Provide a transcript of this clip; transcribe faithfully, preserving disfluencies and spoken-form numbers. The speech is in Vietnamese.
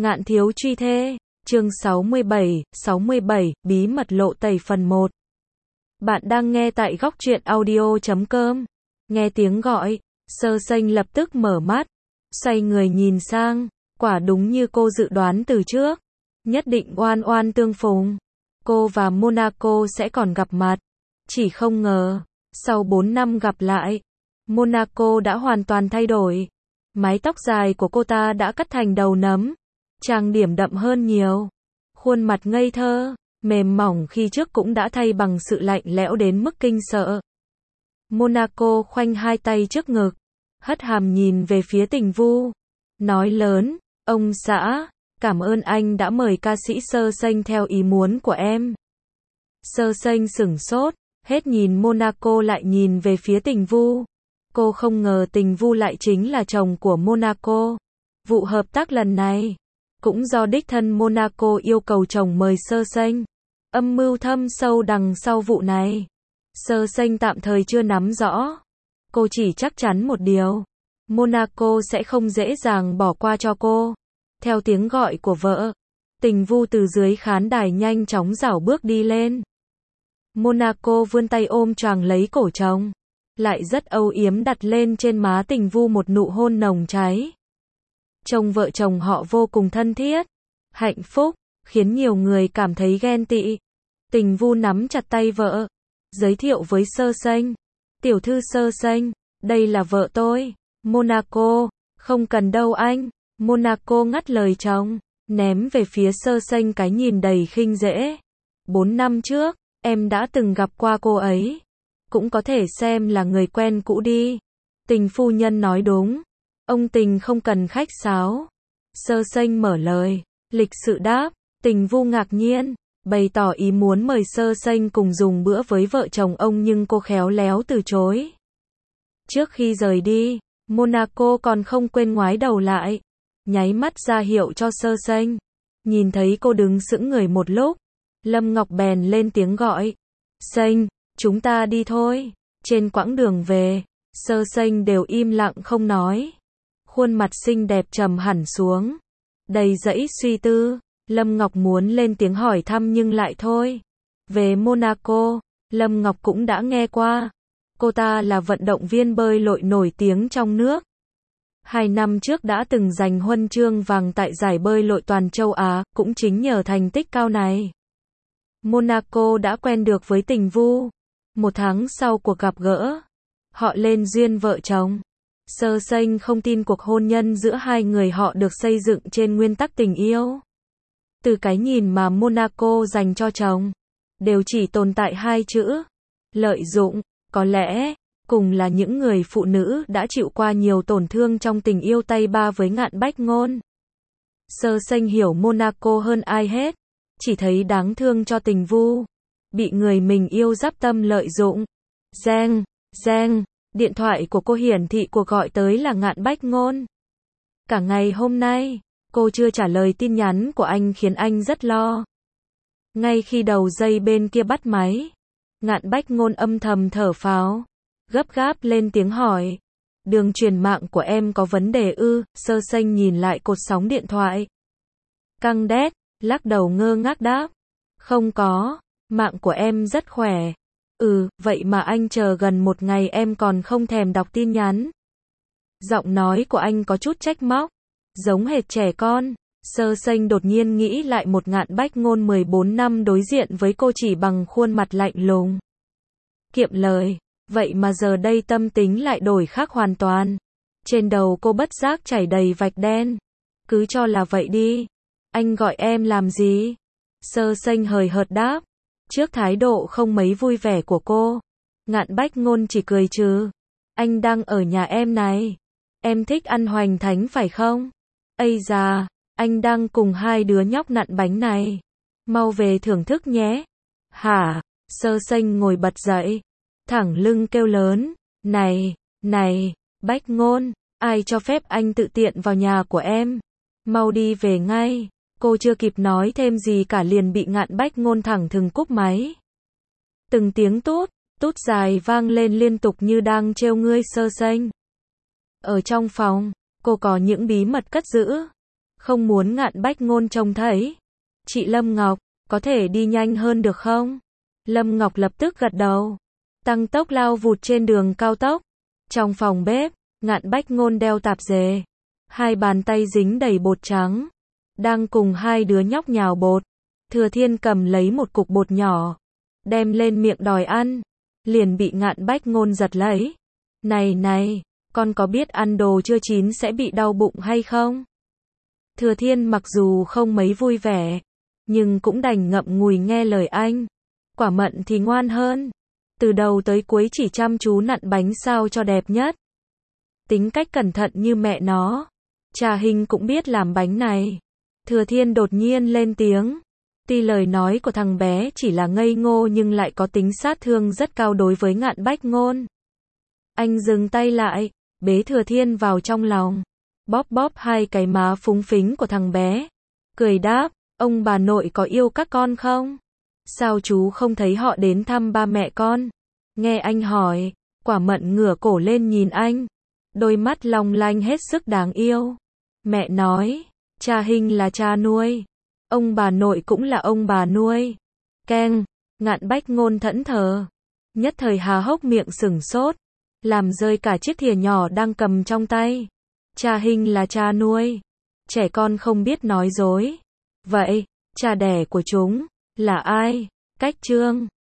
Ngạn thiếu truy thê, chương sáu mươi bảy, sáu mươi bảy, bí mật lộ tẩy phần một. Bạn đang nghe tại góc truyện audio chấm com. Nghe tiếng gọi, Sơ Sênh lập tức mở mắt, xoay người nhìn sang, quả đúng như cô dự đoán từ trước. Nhất định oan oan tương phùng. Cô và Monaco sẽ còn gặp mặt. Chỉ không ngờ, sau bốn năm gặp lại, Monaco đã hoàn toàn thay đổi. Mái tóc dài của cô ta đã cắt thành đầu nấm, trang điểm đậm hơn nhiều. Khuôn mặt ngây thơ, mềm mỏng khi trước cũng đã thay bằng sự lạnh lẽo đến mức kinh sợ. Monaco khoanh hai tay trước ngực, hất hàm nhìn về phía Tình Vu, nói lớn, ông xã, cảm ơn anh đã mời ca sĩ Sơ Sênh theo ý muốn của em. Sơ Sênh sửng sốt, hết nhìn Monaco lại nhìn về phía Tình Vu. Cô không ngờ Tình Vu lại chính là chồng của Monaco. Vụ hợp tác lần này cũng do đích thân Monaco yêu cầu chồng mời Sơ Sênh. Âm mưu thâm sâu đằng sau vụ này, Sơ Sênh tạm thời chưa nắm rõ. Cô chỉ chắc chắn một điều, Monaco sẽ không dễ dàng bỏ qua cho cô. Theo tiếng gọi của vợ, Tình Vu từ dưới khán đài nhanh chóng rảo bước đi lên. Monaco vươn tay ôm choàng lấy cổ chồng, lại rất âu yếm đặt lên trên má Tình Vu một nụ hôn nồng cháy. Trông vợ chồng họ vô cùng thân thiết, hạnh phúc, khiến nhiều người cảm thấy ghen tị. Tình Vu nắm chặt tay vợ, giới thiệu với Sơ Sênh, tiểu thư Sơ Sênh, đây là vợ tôi. Monaco, không cần đâu anh. Monaco ngắt lời chồng, ném về phía Sơ Sênh cái nhìn đầy khinh dễ. Bốn năm trước, em đã từng gặp qua cô ấy, cũng có thể xem là người quen cũ đi. Tình phu nhân nói đúng, ông Tình không cần khách sáo. Sơ Sênh mở lời, lịch sự đáp. Tình Vu ngạc nhiên, bày tỏ ý muốn mời Sơ Sênh cùng dùng bữa với vợ chồng ông, nhưng cô khéo léo từ chối. Trước khi rời đi, Monaco còn không quên ngoái đầu lại, nháy mắt ra hiệu cho Sơ Sênh. Nhìn thấy cô đứng sững người một lúc, Lâm Ngọc bèn lên tiếng gọi, Sênh, chúng ta đi thôi. Trên quãng đường về, Sơ Sênh đều im lặng không nói. Khuôn mặt xinh đẹp trầm hẳn xuống, đầy dẫy suy tư. Lâm Ngọc muốn lên tiếng hỏi thăm nhưng lại thôi. Về Monaco, Lâm Ngọc cũng đã nghe qua. Cô ta là vận động viên bơi lội nổi tiếng trong nước. Hai năm trước đã từng giành huân chương vàng tại giải bơi lội toàn châu Á, cũng chính nhờ thành tích cao này. Monaco đã quen được với Tình Vu. Một tháng sau cuộc gặp gỡ, họ lên duyên vợ chồng. Sơ Sênh không tin cuộc hôn nhân giữa hai người họ được xây dựng trên nguyên tắc tình yêu. Từ cái nhìn mà Monaco dành cho chồng, đều chỉ tồn tại hai chữ, lợi dụng. Có lẽ, cùng là những người phụ nữ đã chịu qua nhiều tổn thương trong tình yêu tay ba với Ngạn Bách Ngôn. Sơ Sênh hiểu Monaco hơn ai hết, chỉ thấy đáng thương cho Tình Vu, bị người mình yêu giáp tâm lợi dụng. Reng, reng, điện thoại của cô hiển thị cuộc gọi tới là Ngạn Bách Ngôn. Cả ngày hôm nay, cô chưa trả lời tin nhắn của anh khiến anh rất lo. Ngay khi đầu dây bên kia bắt máy, Ngạn Bách Ngôn âm thầm thở phào, gấp gáp lên tiếng hỏi, đường truyền mạng của em có vấn đề ư? Sơ Sênh nhìn lại cột sóng điện thoại, căng đét, lắc đầu ngơ ngác đáp, không có, mạng của em rất khỏe. Ừ, vậy mà anh chờ gần một ngày em còn không thèm đọc tin nhắn. Giọng nói của anh có chút trách móc, giống hệt trẻ con. Sơ Sênh đột nhiên nghĩ lại một Ngạn Bách Ngôn mười bốn năm đối diện với cô chỉ bằng khuôn mặt lạnh lùng, kiệm lời, vậy mà giờ đây tâm tính lại đổi khác hoàn toàn. Trên đầu cô bất giác chảy đầy vạch đen. Cứ cho là vậy đi. Anh gọi em làm gì? Sơ Sênh hời hợt đáp. Trước thái độ không mấy vui vẻ của cô, Ngạn Bách Ngôn chỉ cười trừ. Anh đang ở nhà em này. Em thích ăn hoành thánh phải không? Ây da, anh đang cùng hai đứa nhóc nặn bánh này. Mau về thưởng thức nhé. Hả? Sơ Sênh ngồi bật dậy, thẳng lưng kêu lớn. Này, này, Bách Ngôn, ai cho phép anh tự tiện vào nhà của em? Mau đi về ngay. Cô chưa kịp nói thêm gì cả liền bị Ngạn Bách Ngôn thẳng thừng cúp máy. Từng tiếng tút, tút dài vang lên liên tục như đang trêu ngươi Sơ Sênh. Ở trong phòng, cô có những bí mật cất giữ. không muốn Ngạn Bách Ngôn trông thấy. Chị Lâm Ngọc, có thể đi nhanh hơn được không? Lâm Ngọc lập tức gật đầu. Tăng tốc lao vụt trên đường cao tốc. Trong phòng bếp, Ngạn Bách Ngôn đeo tạp dề. Hai bàn tay dính đầy bột trắng. Đang cùng hai đứa nhóc nhào bột. Thừa Thiên cầm lấy một cục bột nhỏ. Đem lên miệng đòi ăn. Liền bị Ngạn Bách Ngôn giật lấy. Này này, con có biết ăn đồ chưa chín sẽ bị đau bụng hay không? Thừa Thiên mặc dù không mấy vui vẻ, nhưng cũng đành ngậm ngùi nghe lời anh. Quả Mận thì ngoan hơn. Từ đầu tới cuối chỉ chăm chú nặn bánh sao cho đẹp nhất. Tính cách cẩn thận như mẹ nó. Trà Hình cũng biết làm bánh này. Thừa Thiên đột nhiên lên tiếng. Tuy lời nói của thằng bé chỉ là ngây ngô nhưng lại có tính sát thương rất cao đối với Ngạn Bách Ngôn. Anh dừng tay lại, bế Thừa Thiên vào trong lòng. Bóp bóp hai cái má phúng phính của thằng bé. Cười đáp, ông bà nội có yêu các con không? Sao chú không thấy họ đến thăm ba mẹ con? Nghe anh hỏi, Quả Mận ngửa cổ lên nhìn anh. Đôi mắt long lanh hết sức đáng yêu. Mẹ nói, cha Hình là cha nuôi. Ông bà nội cũng là ông bà nuôi. Keng, Ngạn Bách Ngôn thẫn thờ. Nhất thời há hốc miệng sửng sốt. Làm rơi cả chiếc thìa nhỏ đang cầm trong tay. Cha Hình là cha nuôi. Trẻ con không biết nói dối. Vậy, cha đẻ của chúng là ai? Cách chương